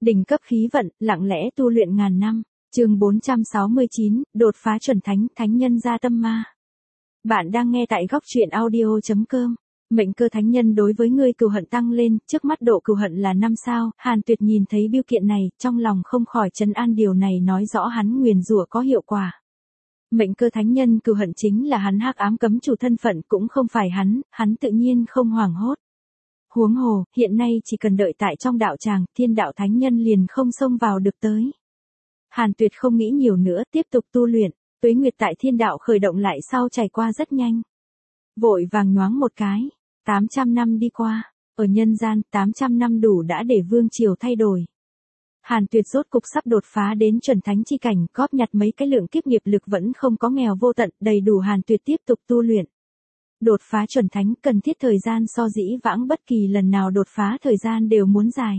Đỉnh cấp khí vận, lặng lẽ tu luyện ngàn năm. Chương 469, đột phá chuẩn thánh, thánh nhân gia tâm ma. Bạn đang nghe tại góc truyện audio.com. Mệnh cơ thánh nhân đối với ngươi cừu hận tăng lên, trước mắt độ cừu hận là 5 sao. Hàn Tuyệt nhìn thấy bưu kiện này, trong lòng không khỏi trấn an, điều này nói rõ hắn nguyền rủa có hiệu quả. Mệnh cơ thánh nhân cừu hận chính là hắn, hắc ám cấm chủ thân phận cũng không phải hắn tự nhiên không hoảng hốt. Huống hồ, hiện nay chỉ cần đợi tại trong đạo tràng, thiên đạo thánh nhân liền không xông vào được tới. Hàn Tuyệt không nghĩ nhiều nữa, tiếp tục tu luyện. Tuế nguyệt tại thiên đạo khởi động lại sau trải qua rất nhanh. Vội vàng nhoáng một cái, 800 năm đi qua, ở nhân gian 800 năm đủ đã để vương triều thay đổi. Hàn Tuyệt rốt cục sắp đột phá đến chuẩn thánh chi cảnh, góp nhặt mấy cái lượng kiếp nghiệp lực vẫn không có nghèo vô tận, đầy đủ Hàn Tuyệt tiếp tục tu luyện. Đột phá chuẩn thánh cần thiết thời gian so dĩ vãng bất kỳ lần nào đột phá thời gian đều muốn dài.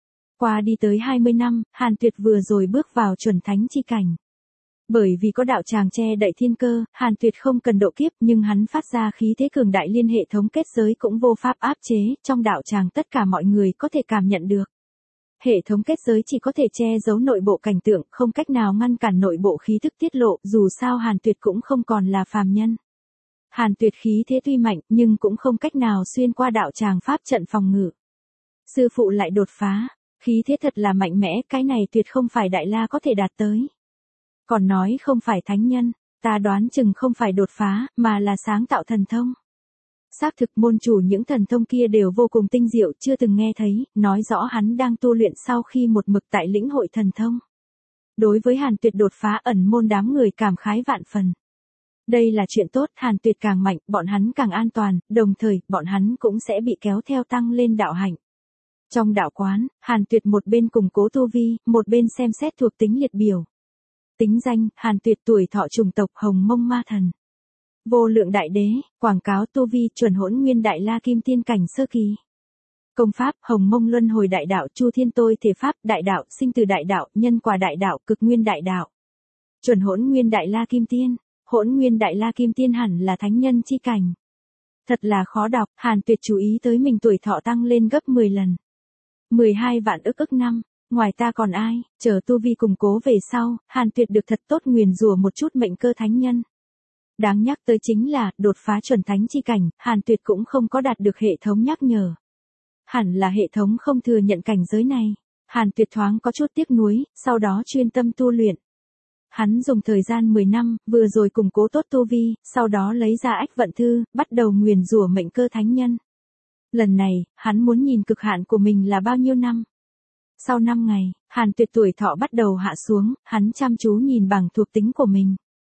Qua đi tới 20 năm, Hàn Tuyệt vừa rồi bước vào chuẩn thánh chi cảnh. Bởi vì có đạo tràng che đậy thiên cơ, Hàn Tuyệt không cần độ kiếp, nhưng hắn phát ra khí thế cường đại liên hệ thống kết giới cũng vô pháp áp chế, trong đạo tràng tất cả mọi người có thể cảm nhận được. Hệ thống kết giới chỉ có thể che giấu nội bộ cảnh tượng, không cách nào ngăn cản nội bộ khí thức tiết lộ, dù sao Hàn Tuyệt cũng không còn là phàm nhân. Hàn Tuyệt khí thế tuy mạnh, nhưng cũng không cách nào xuyên qua đạo tràng pháp trận phòng ngự. Sư phụ lại đột phá, khí thế thật là mạnh mẽ, cái này tuyệt không phải Đại La có thể đạt tới. Còn nói không phải thánh nhân, ta đoán chừng không phải đột phá, mà là sáng tạo thần thông. Xác thực môn chủ những thần thông kia đều vô cùng tinh diệu, chưa từng nghe thấy, nói rõ hắn đang tu luyện sau khi một mực tại lĩnh hội thần thông. Đối với Hàn Tuyệt đột phá, ẩn môn đám người cảm khái vạn phần. Đây là chuyện tốt, Hàn Tuyệt càng mạnh, bọn hắn càng an toàn, đồng thời, bọn hắn cũng sẽ bị kéo theo tăng lên đạo hạnh. Trong đạo quán, Hàn Tuyệt một bên củng cố tu vi, một bên xem xét thuộc tính liệt biểu. Tính danh, Hàn Tuyệt, tuổi thọ chủng tộc Hồng Mông Ma Thần. Vô lượng đại đế, quảng cáo tu vi chuẩn hỗn nguyên đại la kim tiên cảnh sơ kỳ. Công pháp, Hồng Mông luân hồi đại đạo, Chu Thiên tôi thể pháp, đại đạo, sinh từ đại đạo, nhân quả đại đạo, cực nguyên đại đạo. Chuẩn hỗn nguyên đại la kim tiên, hỗn nguyên đại la kim tiên hẳn là thánh nhân chi cảnh. Thật là khó đọc, Hàn Tuyệt chú ý tới mình tuổi thọ tăng lên gấp 10 lần. 12 vạn ức năm. Ngoài ta còn ai, chờ tu vi củng cố về sau, Hàn Tuyệt được thật tốt nguyền rủa một chút mệnh cơ thánh nhân. Đáng nhắc tới chính là, đột phá chuẩn thánh chi cảnh, Hàn Tuyệt cũng không có đạt được hệ thống nhắc nhở. Hẳn là hệ thống không thừa nhận cảnh giới này. Hàn Tuyệt thoáng có chút tiếc nuối, sau đó chuyên tâm tu luyện. Hắn dùng thời gian 10 năm, vừa rồi củng cố tốt tu vi, sau đó lấy ra ách vận thư, bắt đầu nguyền rủa mệnh cơ thánh nhân. Lần này, hắn muốn nhìn cực hạn của mình là bao nhiêu năm. Sau 5 ngày, Hàn Tuyệt tuổi thọ bắt đầu hạ xuống, hắn chăm chú nhìn bảng thuộc tính của mình.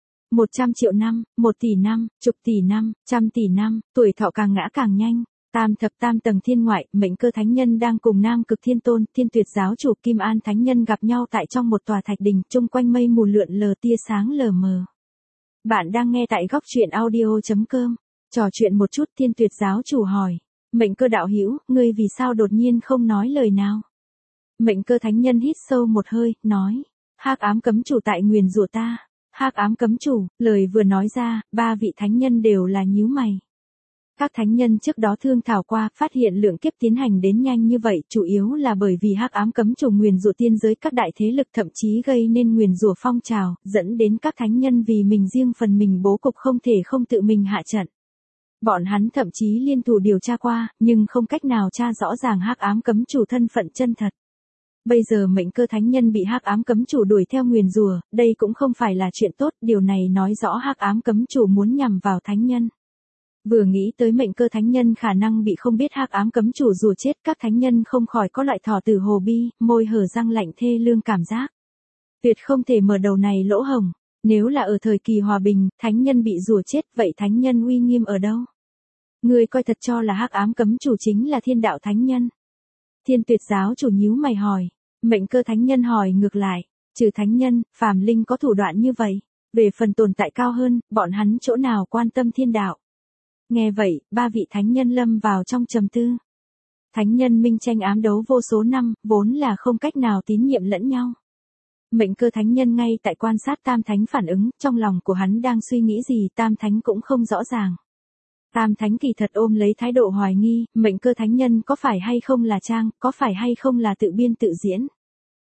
100 triệu năm, 1 tỷ năm, chục tỷ năm, trăm tỷ năm, tuổi thọ càng ngã càng nhanh. Tam thập tam tầng thiên ngoại, mệnh cơ thánh nhân đang cùng Nam Cực Thiên Tôn, Thiên Tuyệt giáo chủ Kim An thánh nhân gặp nhau tại trong một tòa thạch đình, chung quanh mây mù lượn lờ tia sáng lờ mờ. Bạn đang nghe tại góc truyện audio.com. Trò chuyện một chút, Thiên Tuyệt giáo chủ hỏi, mệnh cơ đạo hữu, ngươi vì sao đột nhiên không nói lời nào? Mệnh cơ thánh nhân hít sâu một hơi, nói, hắc ám cấm chủ tại nguyền rủa ta. Hắc ám cấm chủ, lời vừa nói ra, 3 vị thánh nhân đều là nhíu mày. Các thánh nhân trước đó thương thảo qua, phát hiện lượng kiếp tiến hành đến nhanh như vậy, chủ yếu là bởi vì hắc ám cấm chủ nguyền rủa tiên giới các đại thế lực, thậm chí gây nên nguyền rủa phong trào, dẫn đến các thánh nhân vì mình riêng phần mình bố cục không thể không tự mình hạ trận. Bọn hắn thậm chí liên thủ điều tra qua, nhưng không cách nào tra rõ ràng hắc ám cấm chủ thân phận chân thật. Bây giờ mệnh cơ thánh nhân bị hắc ám cấm chủ đuổi theo nguyền rủa, đây cũng không phải là chuyện tốt, điều này nói rõ hắc ám cấm chủ muốn nhằm vào thánh nhân. Vừa nghĩ tới mệnh cơ thánh nhân khả năng bị không biết hắc ám cấm chủ rủa chết, các thánh nhân không khỏi có loại thỏ tử hồ bi, môi hở răng lạnh thê lương cảm giác. Tuyệt không thể mở đầu này lỗ hổng, nếu là ở thời kỳ hòa bình, thánh nhân bị rủa chết, vậy thánh nhân uy nghiêm ở đâu? Ngươi coi thật cho là hắc ám cấm chủ chính là thiên đạo thánh nhân? Thiên Tuyệt giáo chủ nhíu mày hỏi, mệnh cơ thánh nhân hỏi ngược lại, trừ thánh nhân, phàm linh có thủ đoạn như vậy, về phần tồn tại cao hơn, bọn hắn chỗ nào quan tâm thiên đạo. Nghe vậy, 3 vị thánh nhân lâm vào trong trầm tư. Thánh nhân minh tranh ám đấu vô số năm, vốn là không cách nào tín nhiệm lẫn nhau. Mệnh cơ thánh nhân ngay tại quan sát Tam Thánh phản ứng, trong lòng của hắn đang suy nghĩ gì Tam Thánh cũng không rõ ràng. Tam Thánh kỳ thật ôm lấy thái độ hoài nghi, mệnh cơ thánh nhân có phải hay không là trang, có phải hay không là tự biên tự diễn.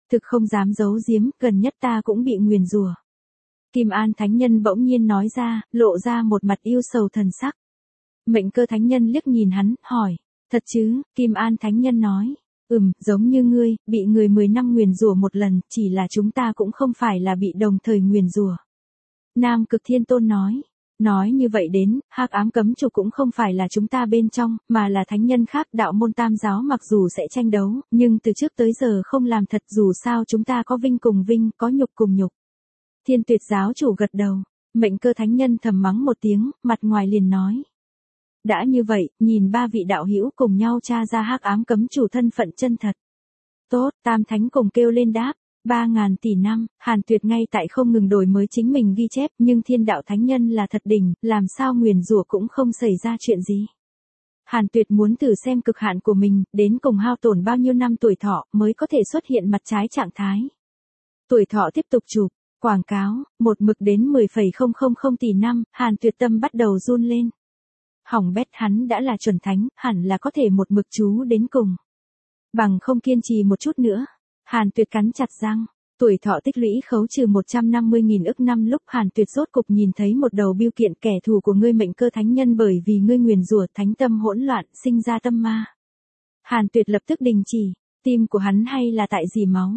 Thực không dám giấu giếm, gần nhất ta cũng bị nguyền rủa. Kim An Thánh Nhân bỗng nhiên nói ra, lộ ra một mặt yêu sầu thần sắc. Mệnh Cơ Thánh Nhân liếc nhìn hắn, hỏi, thật chứ? Kim An Thánh Nhân nói, giống như ngươi, bị người 10 năm nguyền rủa một lần, chỉ là chúng ta cũng không phải là bị đồng thời nguyền rủa. Nam Cực Thiên Tôn nói như vậy đến, Hắc Ám Cấm Chủ cũng không phải là chúng ta bên trong, mà là thánh nhân khác. Đạo môn tam giáo mặc dù sẽ tranh đấu, nhưng từ trước tới giờ không làm thật, dù sao chúng ta có vinh cùng vinh, có nhục cùng nhục. Thiên Tuyệt giáo chủ gật đầu, Mệnh Cơ Thánh Nhân thầm mắng một tiếng, mặt ngoài liền nói. Đã như vậy, nhìn ba vị đạo hữu cùng nhau tra ra Hắc Ám Cấm Chủ thân phận chân thật. Tốt, tam thánh cùng kêu lên đáp. 3.000 tỷ năm, Hàn Tuyệt ngay tại không ngừng đổi mới chính mình ghi chép, nhưng Thiên Đạo Thánh Nhân là thật đỉnh, làm sao nguyền rủa cũng không xảy ra chuyện gì. Hàn Tuyệt muốn thử xem cực hạn của mình, đến cùng hao tổn bao nhiêu năm tuổi thọ mới có thể xuất hiện mặt trái trạng thái. Tuổi thọ tiếp tục chụp, quảng cáo, một mực đến 10,000 tỷ năm, Hàn Tuyệt tâm bắt đầu run lên. Hỏng bét, hắn đã là chuẩn thánh, hẳn là có thể một mực chú đến cùng. Bằng không kiên trì một chút nữa. Hàn Tuyệt cắn chặt răng, tuổi thọ tích lũy khấu trừ 150.000 ức năm. Lúc Hàn Tuyệt rốt cục nhìn thấy một đầu bưu kiện, kẻ thù của ngươi Mệnh Cơ Thánh Nhân bởi vì ngươi nguyền rủa thánh tâm hỗn loạn, sinh ra tâm ma. Hàn Tuyệt lập tức đình chỉ, tim của hắn hay là tại dì máu,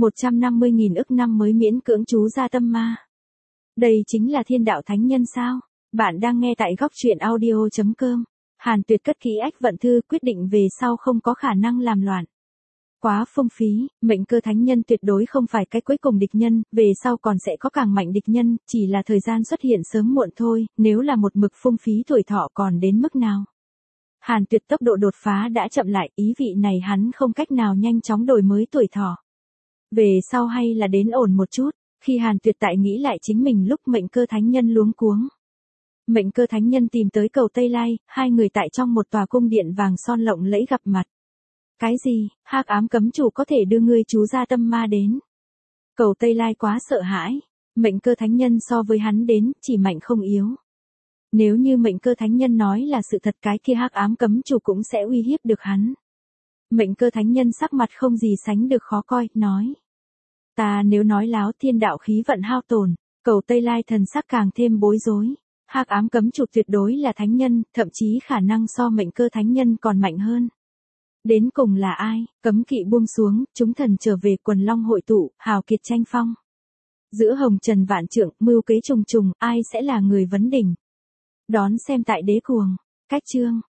150.000 ức năm mới miễn cưỡng trú ra tâm ma. Đây chính là Thiên Đạo Thánh Nhân sao? Bạn đang nghe tại góc truyện audio.com. Hàn Tuyệt cất kỹ ách vận thư, quyết định về sau không có khả năng làm loạn. Quá phung phí, Mệnh Cơ Thánh Nhân tuyệt đối không phải cái cuối cùng địch nhân, về sau còn sẽ có càng mạnh địch nhân, chỉ là thời gian xuất hiện sớm muộn thôi, nếu là một mực phung phí tuổi thọ còn đến mức nào. Hàn Tuyệt tốc độ đột phá đã chậm lại, ý vị này hắn không cách nào nhanh chóng đổi mới tuổi thọ. Về sau hay là đến ổn một chút, khi Hàn Tuyệt tại nghĩ lại chính mình lúc Mệnh Cơ Thánh Nhân luống cuống. Mệnh Cơ Thánh Nhân tìm tới cầu Tây Lai, hai người tại trong một tòa cung điện vàng son lộng lẫy gặp mặt. Cái gì, Hắc Ám Cấm Chủ có thể đưa ngươi chú ra tâm ma đến? Cầu Tây Lai quá sợ hãi, Mệnh Cơ Thánh Nhân so với hắn đến, chỉ mạnh không yếu. Nếu như Mệnh Cơ Thánh Nhân nói là sự thật, cái kia Hắc Ám Cấm Chủ cũng sẽ uy hiếp được hắn. Mệnh Cơ Thánh Nhân sắc mặt không gì sánh được khó coi, nói. Ta nếu nói láo, thiên đạo khí vận hao tổn, cầu Tây Lai thần sắc càng thêm bối rối. Hắc Ám Cấm Chủ tuyệt đối là thánh nhân, thậm chí khả năng so Mệnh Cơ Thánh Nhân còn mạnh hơn. Đến cùng là ai? Cấm kỵ buông xuống, chúng thần trở về, quần long hội tụ, hào kiệt tranh phong. Giữa hồng trần vạn trượng, mưu kế trùng trùng, ai sẽ là người vấn đỉnh? Đón xem tại Đế Cuồng. Cách chương.